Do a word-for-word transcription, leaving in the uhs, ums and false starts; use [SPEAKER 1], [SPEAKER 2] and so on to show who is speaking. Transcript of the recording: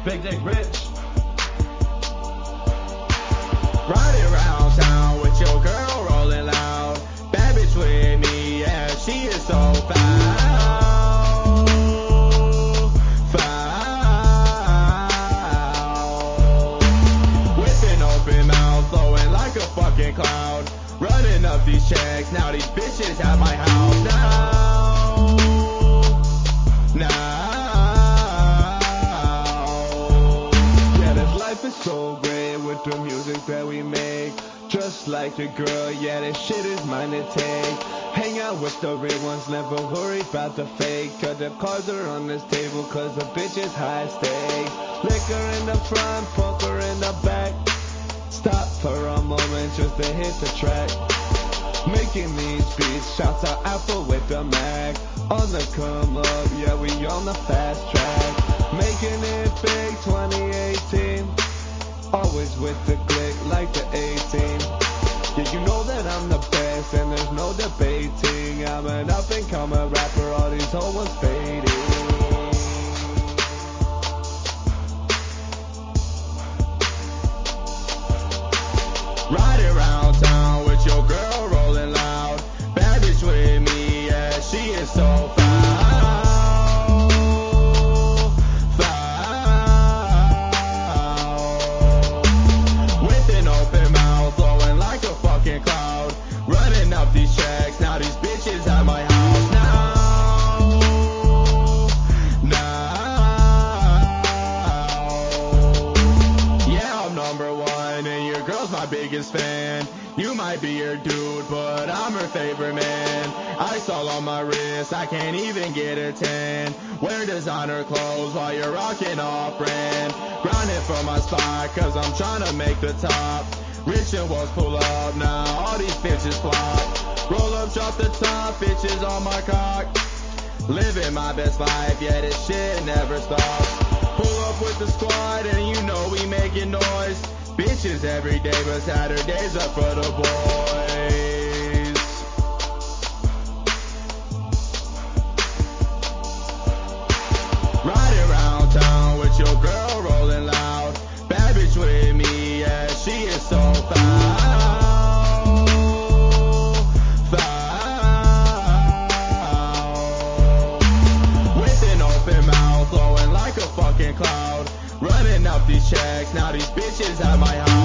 [SPEAKER 1] Big Dick Rich.
[SPEAKER 2] Riding around town with your girl rolling loud. Bad bitch with me, yeah, she is so foul. Foul. With an open mouth, flowing like a fucking cloud. Running up these checks, now these bitches at my house. Now, now. Yeah, this life is so great with the music that we make. Just like your girl, yeah, this shit is mine to take. Hang out with the real ones, never worry about the fake. Cause the cards are on this table, cause the bitch is high stakes. Liquor in the front, poker in the back. Stop for a moment just to hit the track. Making these beats, shouts out Apple with the Mac. On the come up, yeah, we on the fast track. Making it big, twenty eighteen. Always with the click like the eighteen. Yeah, you know that I'm the best and there's no debating. I'm an up and coming rapper, all these hoes was fading. Riding around town with your girl rolling loud. Bad bitch with me, yeah, she is so foul. Foul. With an open mouth, flowing like a fucking cloud. Running up these checks, now these bitches at my house. Now, now. Yeah, I'm number one and your girl's my biggest fan. You might be her dude, but I'm her favorite man. Ice all on my wrist, I can't even get a tan. Wear designer clothes while you're rocking off brand. Grinding for my spot, cause I'm trying to make the top. Rich and walls pull up, now all these bitches flop. Roll up, drop the top, bitches on my cock. Living my best life, yeah, this shit never stops. Pull up with the squad and you know we making noise. Bitches every day, but Saturdays are for the boys. Riding around town with your girl rolling loud. Bad bitch with me, yeah, she is so foul. Foul. With an open mouth, flowing like a fucking cloud. Running up these checks, now these bitches at my house.